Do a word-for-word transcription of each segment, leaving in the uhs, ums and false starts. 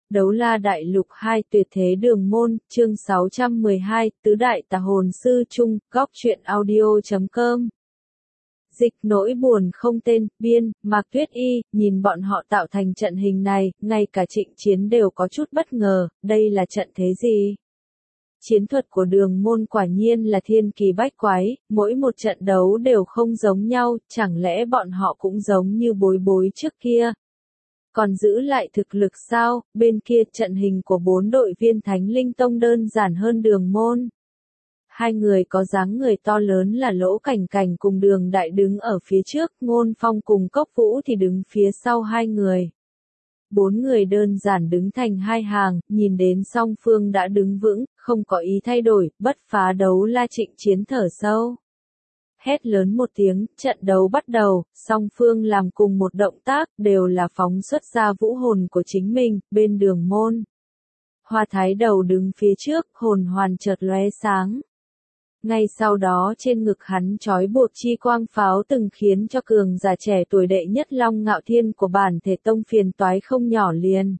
Đấu La Đại Lục hai Tuyệt Thế Đường Môn, chương sáu trăm mười hai, Tứ Đại Tà Hồn Sư Chung, góc truyện audio chấm com. Dịch nỗi buồn không tên, biên, Mạc Tuyết Y, nhìn bọn họ tạo thành trận hình này, ngay cả Trịnh Chiến đều có chút bất ngờ, đây là trận thế gì? Chiến thuật của Đường Môn quả nhiên là thiên kỳ bách quái, mỗi một trận đấu đều không giống nhau, chẳng lẽ bọn họ cũng giống như Bối Bối trước kia? Còn giữ lại thực lực sao? Bên kia trận hình của bốn đội viên Thánh Linh Tông đơn giản hơn Đường Môn. Hai người có dáng người to lớn là Lỗ Cảnh Cảnh cùng Đường Đại đứng ở phía trước, Ngôn Phong cùng Cốc Vũ thì đứng phía sau hai người. Bốn người đơn giản đứng thành hai hàng, nhìn đến song phương đã đứng vững, không có ý thay đổi, bất phá đấu la. Trịnh Chiến thở sâu. Hét lớn một tiếng, trận đấu bắt đầu, song phương làm cùng một động tác, đều là phóng xuất ra vũ hồn của chính mình, bên Đường Môn. Hoa Thái Đầu đứng phía trước, hồn hoàn chợt lóe sáng. Ngay sau đó trên ngực hắn trói buộc chi quang pháo từng khiến cho cường giả trẻ tuổi đệ nhất Long Ngạo Thiên của bản thể tông phiền toái không nhỏ liền.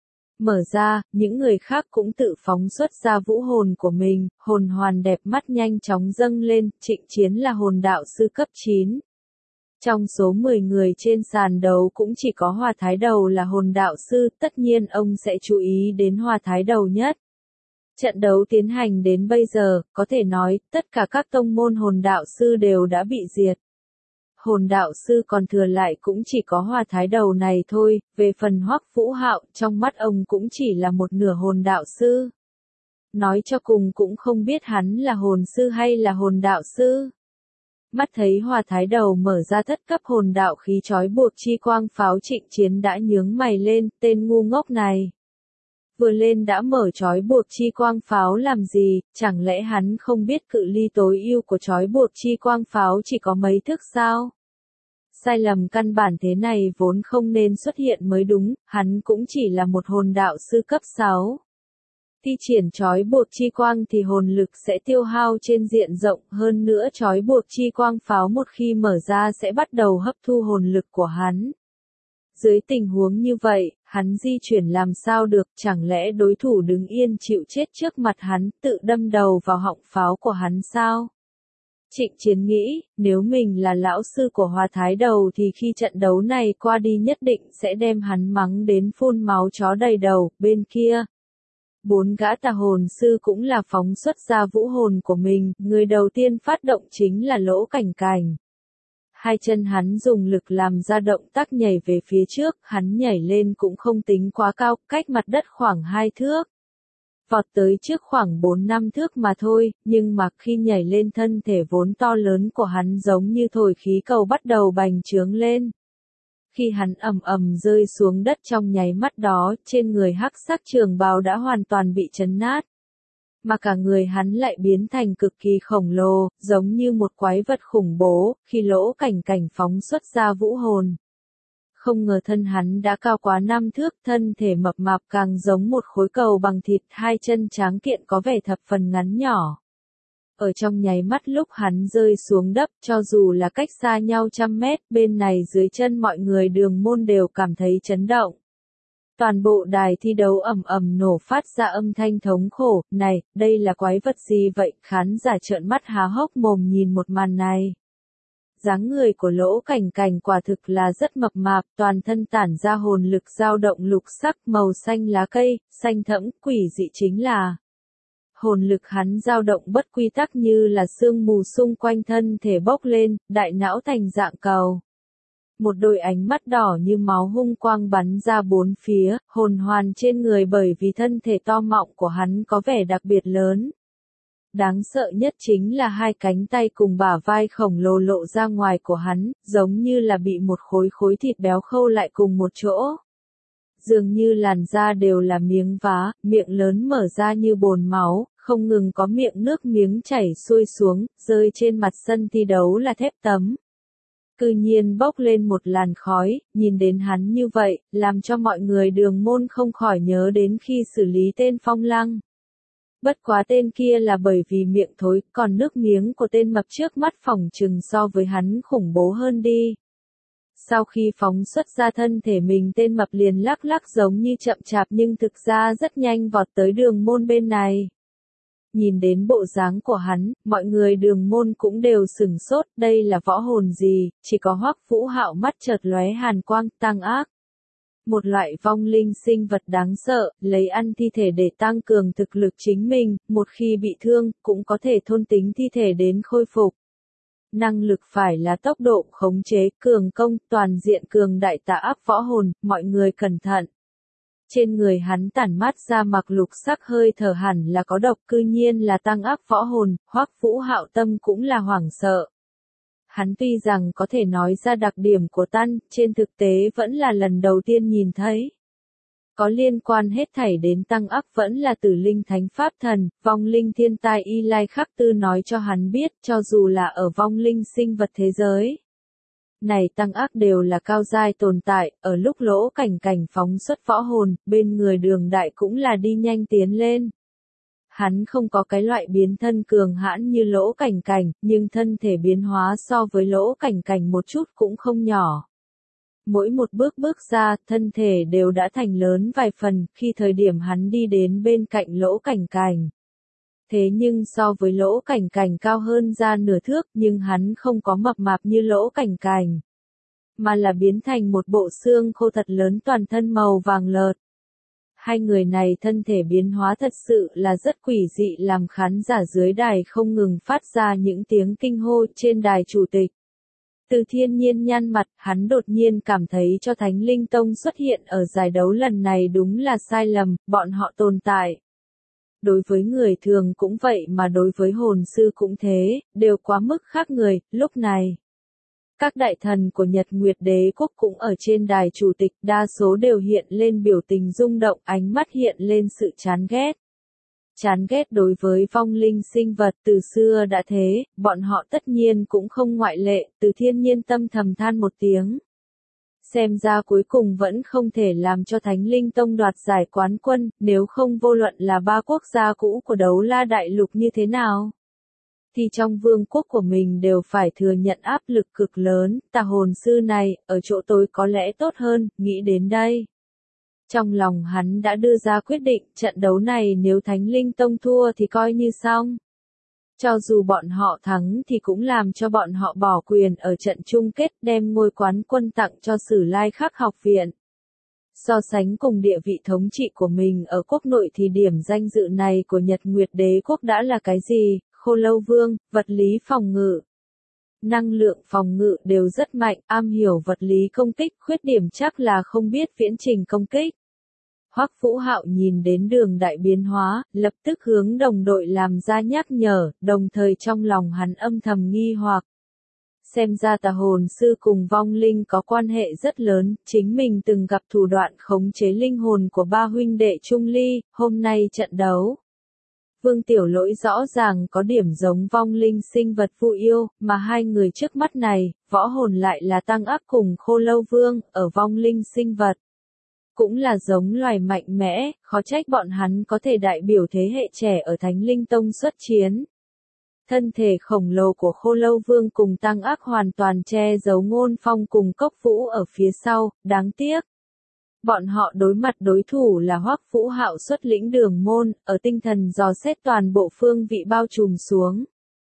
Mở ra, những người khác cũng tự phóng xuất ra vũ hồn của mình, hồn hoàn đẹp mắt nhanh chóng dâng lên, Trịnh Chiến là hồn đạo sư cấp chín. Trong số mười người trên sàn đấu cũng chỉ có Hoa Thái Đầu là hồn đạo sư, tất nhiên ông sẽ chú ý đến Hoa Thái Đầu nhất. Trận đấu tiến hành đến bây giờ, có thể nói, tất cả các tông môn hồn đạo sư đều đã bị diệt. Hồn đạo sư còn thừa lại cũng chỉ có Hoa Thái Đầu này thôi, về phần Hoắc Vũ Hạo, trong mắt ông cũng chỉ là một nửa hồn đạo sư. Nói cho cùng cũng không biết hắn là hồn sư hay là hồn đạo sư. Mắt thấy Hoa Thái Đầu mở ra thất cấp hồn đạo khí trói buộc chi quang pháo, Trịnh Chiến đã nhướng mày lên, tên ngu ngốc này. Vừa lên đã mở trói buộc chi quang pháo làm gì, chẳng lẽ hắn không biết cự ly tối ưu của trói buộc chi quang pháo chỉ có mấy thước sao? Sai lầm căn bản thế này vốn không nên xuất hiện mới đúng, hắn cũng chỉ là một hồn đạo sư cấp sáu. Thi triển trói buộc chi quang thì hồn lực sẽ tiêu hao trên diện rộng, hơn nữa trói buộc chi quang pháo một khi mở ra sẽ bắt đầu hấp thu hồn lực của hắn. Dưới tình huống như vậy, hắn di chuyển làm sao được, chẳng lẽ đối thủ đứng yên chịu chết trước mặt hắn, tự đâm đầu vào họng pháo của hắn sao? Trịnh Chiến nghĩ, nếu mình là lão sư của Hoa Thái Đầu thì khi trận đấu này qua đi nhất định sẽ đem hắn mắng đến phun máu chó đầy đầu, bên kia. Bốn gã tà hồn sư cũng là phóng xuất ra vũ hồn của mình, người đầu tiên phát động chính là Lỗ Cảnh Cảnh. Hai chân hắn dùng lực làm ra động tác nhảy về phía trước, hắn nhảy lên cũng không tính quá cao, cách mặt đất khoảng hai thước. Vọt tới trước khoảng bốn năm thước mà thôi, nhưng mà khi nhảy lên thân thể vốn to lớn của hắn giống như thổi khí cầu bắt đầu bành trướng lên. Khi hắn ầm ầm rơi xuống đất trong nháy mắt đó, trên người hắc sắc trường bào đã hoàn toàn bị chấn nát. Mà cả người hắn lại biến thành cực kỳ khổng lồ, giống như một quái vật khủng bố, khi Lỗ Cảnh Cảnh phóng xuất ra vũ hồn. Không ngờ thân hắn đã cao quá năm thước, thân thể mập mạp càng giống một khối cầu bằng thịt, hai chân tráng kiện có vẻ thập phần ngắn nhỏ. Ở trong nháy mắt lúc hắn rơi xuống đất, cho dù là cách xa nhau trăm mét, bên này dưới chân mọi người Đường Môn đều cảm thấy chấn động. Toàn bộ đài thi đấu ầm ầm nổ phát ra âm thanh thống khổ, này, đây là quái vật gì vậy? Khán giả trợn mắt há hốc mồm nhìn một màn này. Dáng người của Lỗ Cảnh Cảnh quả thực là rất mập mạp, toàn thân tản ra hồn lực dao động lục sắc màu xanh lá cây, xanh thẫm, quỷ dị chính là. Hồn lực hắn dao động bất quy tắc như là sương mù xung quanh thân thể bốc lên, đại não thành dạng cầu. Một đôi ánh mắt đỏ như máu hung quang bắn ra bốn phía, hồn hoàn trên người bởi vì thân thể to mọng của hắn có vẻ đặc biệt lớn. Đáng sợ nhất chính là hai cánh tay cùng bả vai khổng lồ lộ ra ngoài của hắn, giống như là bị một khối khối thịt béo khâu lại cùng một chỗ. Dường như làn da đều là miếng vá, miệng lớn mở ra như bồn máu, không ngừng có miệng nước miếng chảy xuôi xuống, rơi trên mặt sân thi đấu là thép tấm. Cư nhiên bốc lên một làn khói, nhìn đến hắn như vậy, làm cho mọi người Đường Môn không khỏi nhớ đến khi xử lý tên Phong Lăng. Bất quá tên kia là bởi vì miệng thối, còn nước miếng của tên mập trước mắt phỏng chừng so với hắn khủng bố hơn đi. Sau khi phóng xuất ra thân thể mình, tên mập liền lắc lắc giống như chậm chạp nhưng thực ra rất nhanh vọt tới đường môn bên này. Nhìn đến bộ dáng của hắn, mọi người đường môn cũng đều sửng sốt, đây là võ hồn gì, chỉ có Hoắc Vũ Hạo mắt chợt lóe hàn quang, tăng ác. Một loại vong linh sinh vật đáng sợ, lấy ăn thi thể để tăng cường thực lực chính mình, một khi bị thương, cũng có thể thôn tính thi thể đến khôi phục. Năng lực phải là tốc độ, khống chế, cường công, toàn diện cường đại tà ác võ hồn, mọi người cẩn thận. Trên người hắn tản mát ra mặc lục sắc hơi thở hẳn là có độc, cư nhiên là tăng ác võ hồn, Hoắc Vũ Hạo tâm cũng là hoảng sợ. Hắn tuy rằng có thể nói ra đặc điểm của tan, trên thực tế vẫn là lần đầu tiên nhìn thấy. Có liên quan hết thảy đến tăng ác vẫn là Tử Linh Thánh Pháp Thần, vong linh thiên tai Y Lai Khắc Tư nói cho hắn biết, cho dù là ở vong linh sinh vật thế giới. Này tăng ác đều là cao giai tồn tại, ở lúc Lỗ Cảnh Cảnh phóng xuất võ hồn, bên người Đường Đại cũng là đi nhanh tiến lên. Hắn không có cái loại biến thân cường hãn như Lỗ Cảnh Cảnh, nhưng thân thể biến hóa so với Lỗ Cảnh Cảnh một chút cũng không nhỏ. Mỗi một bước bước ra, thân thể đều đã thành lớn vài phần, khi thời điểm hắn đi đến bên cạnh Lỗ Cảnh Cảnh. Thế nhưng so với Lỗ Cảnh Cảnh cao hơn ra nửa thước, nhưng hắn không có mập mạp như Lỗ Cảnh Cảnh, mà là biến thành một bộ xương khô thật lớn, toàn thân màu vàng lợt. Hai người này thân thể biến hóa thật sự là rất quỷ dị, làm khán giả dưới đài không ngừng phát ra những tiếng kinh hô. Trên đài chủ tịch Từ Thiên Nhiên nhăn mặt, hắn đột nhiên cảm thấy cho Thánh Linh Tông xuất hiện ở giải đấu lần này đúng là sai lầm, bọn họ tồn tại. Đối với người thường cũng vậy mà đối với hồn sư cũng thế, đều quá mức khác người. Lúc này, các đại thần của Nhật Nguyệt Đế Quốc cũng ở trên đài chủ tịch, đa số đều hiện lên biểu tình rung động, ánh mắt hiện lên sự chán ghét. Chán ghét đối với vong linh sinh vật từ xưa đã thế, bọn họ tất nhiên cũng không ngoại lệ. Từ Thiên Nhiên tâm thầm than một tiếng. Xem ra cuối cùng vẫn không thể làm cho Thánh Linh Tông đoạt giải quán quân, nếu không vô luận là ba quốc gia cũ của Đấu La Đại Lục như thế nào, thì trong vương quốc của mình đều phải thừa nhận áp lực cực lớn. Tà hồn sư này, ở chỗ tôi có lẽ tốt hơn, nghĩ đến đây. Trong lòng hắn đã đưa ra quyết định, trận đấu này nếu Thánh Linh Tông thua thì coi như xong. Cho dù bọn họ thắng thì cũng làm cho bọn họ bỏ quyền ở trận chung kết, đem ngôi quán quân tặng cho Sử Lai Khắc học viện. So sánh cùng địa vị thống trị của mình ở quốc nội thì điểm danh dự này của Nhật Nguyệt Đế Quốc đã là cái gì? Khô Lâu Vương, vật lý phòng ngự, năng lượng phòng ngự đều rất mạnh, am hiểu vật lý công kích, khuyết điểm chắc là không biết viễn trình công kích. Hoắc Vũ Hạo nhìn đến Đường Đại biến hóa, lập tức hướng đồng đội làm ra nhắc nhở, đồng thời trong lòng hắn âm thầm nghi hoặc. Xem ra tà hồn sư cùng vong linh có quan hệ rất lớn, chính mình từng gặp thủ đoạn khống chế linh hồn của ba huynh đệ Trung Ly, hôm nay trận đấu. Vương Tiểu Lỗi rõ ràng có điểm giống vong linh sinh vật Vu Yêu, mà hai người trước mắt này, võ hồn lại là Tăng Ác cùng Khô Lâu Vương, ở vong linh sinh vật. Cũng là giống loài mạnh mẽ, khó trách bọn hắn có thể đại biểu thế hệ trẻ ở Thánh Linh Tông xuất chiến. Thân thể khổng lồ của Khô Lâu Vương cùng Tăng Ác hoàn toàn che giấu Ngôn Phong cùng Cốc Vũ ở phía sau, đáng tiếc. Bọn họ đối mặt đối thủ là Hoắc Vũ Hạo xuất lĩnh Đường Môn, ở tinh thần dò xét toàn bộ phương vị bao trùm xuống.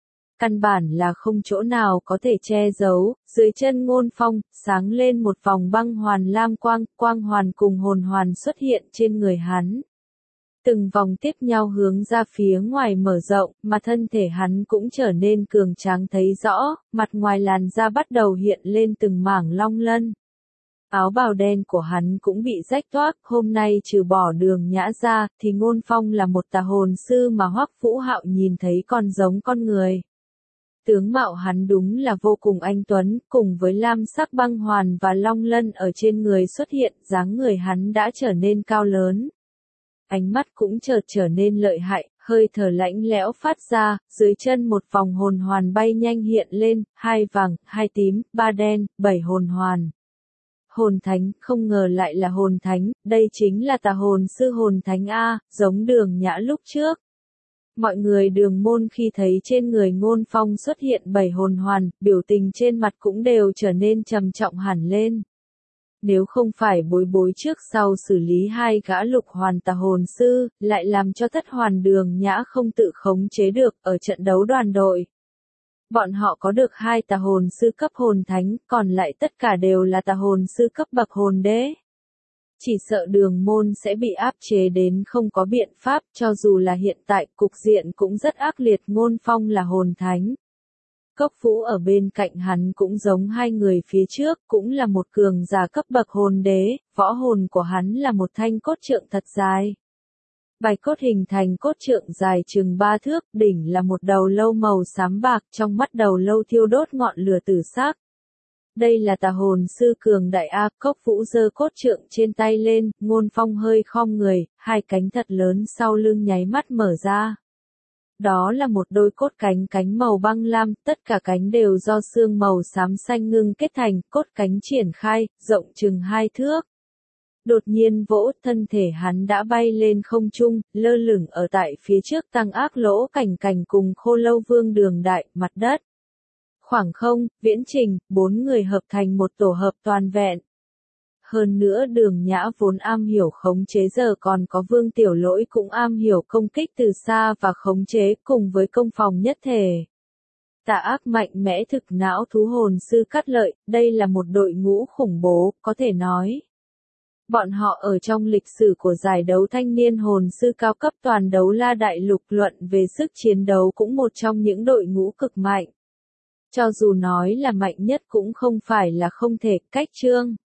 Căn bản là không chỗ nào có thể che giấu, dưới chân Ngôn Phong, sáng lên một vòng băng hoàn lam quang, quang hoàn cùng hồn hoàn xuất hiện trên người hắn. Từng vòng tiếp nhau hướng ra phía ngoài mở rộng, mà thân thể hắn cũng trở nên cường tráng thấy rõ, mặt ngoài làn da bắt đầu hiện lên từng mảng long lân. Áo bào đen của hắn cũng bị rách toác, hôm nay trừ bỏ Đường Nhã ra, thì Ngôn Phong là một tà hồn sư mà Hoắc Vũ Hạo nhìn thấy còn giống con người. Tướng mạo hắn đúng là vô cùng anh tuấn, cùng với lam sắc băng hoàn và long lân ở trên người xuất hiện, dáng người hắn đã trở nên cao lớn. Ánh mắt cũng chợt trở nên lợi hại, hơi thở lạnh lẽo phát ra, dưới chân một vòng hồn hoàn bay nhanh hiện lên, hai vàng, hai tím, ba đen, bảy hồn hoàn. Hồn thánh, không ngờ lại là hồn thánh, đây chính là tà hồn sư hồn thánh A, giống Đường Nhã lúc trước. Mọi người đường môn khi thấy trên người Ngôn Phong xuất hiện bảy hồn hoàn, biểu tình trên mặt cũng đều trở nên trầm trọng hẳn lên. Nếu không phải bối bối trước sau xử lý hai gã lục hoàn tà hồn sư, lại làm cho thất hoàn đường nhã không tự khống chế được ở trận đấu đoàn đội. Bọn họ có được hai tà hồn sư cấp hồn thánh, còn lại tất cả đều là tà hồn sư cấp bậc hồn đế. Chỉ sợ đường môn sẽ bị áp chế đến không có biện pháp, cho dù là hiện tại cục diện cũng rất ác liệt. Ngôn Phong là hồn thánh. Cốc Vũ ở bên cạnh hắn cũng giống hai người phía trước, cũng là một cường giả cấp bậc hồn đế, võ hồn của hắn là một thanh cốt trượng thật dài. Bạch cốt hình thành cốt trượng dài chừng ba thước, đỉnh là một đầu lâu màu xám bạc, trong mắt đầu lâu thiêu đốt ngọn lửa tử sắc. Đây là tà hồn sư cường đại A. Cốc Vũ giơ cốt trượng trên tay lên, Ngôn Phong hơi khom người, hai cánh thật lớn sau lưng nháy mắt mở ra. Đó là một đôi cốt cánh cánh màu băng lam, tất cả cánh đều do xương màu xám xanh ngưng kết thành, cốt cánh triển khai, rộng chừng hai thước. Đột nhiên vỗ, thân thể hắn đã bay lên không trung, lơ lửng ở tại phía trước Tăng Ác Lỗ Cảnh Cảnh cùng Khô Lâu Vương Đường Đại, mặt đất. Khoảng không, Viễn Trình, bốn người hợp thành một tổ hợp toàn vẹn. Hơn nữa Đường Nhã vốn am hiểu khống chế, giờ còn có Vương Tiểu Lỗi cũng am hiểu công kích từ xa và khống chế, cùng với công phòng nhất thể. Tà ác mạnh mẽ thực não thú hồn sư Cát Lợi, đây là một đội ngũ khủng bố, có thể nói. Bọn họ ở trong lịch sử của giải đấu thanh niên hồn sư cao cấp toàn đấu la đại lục luận về sức chiến đấu cũng một trong những đội ngũ cực mạnh. Cho dù nói là mạnh nhất cũng không phải là không thể. Cách chương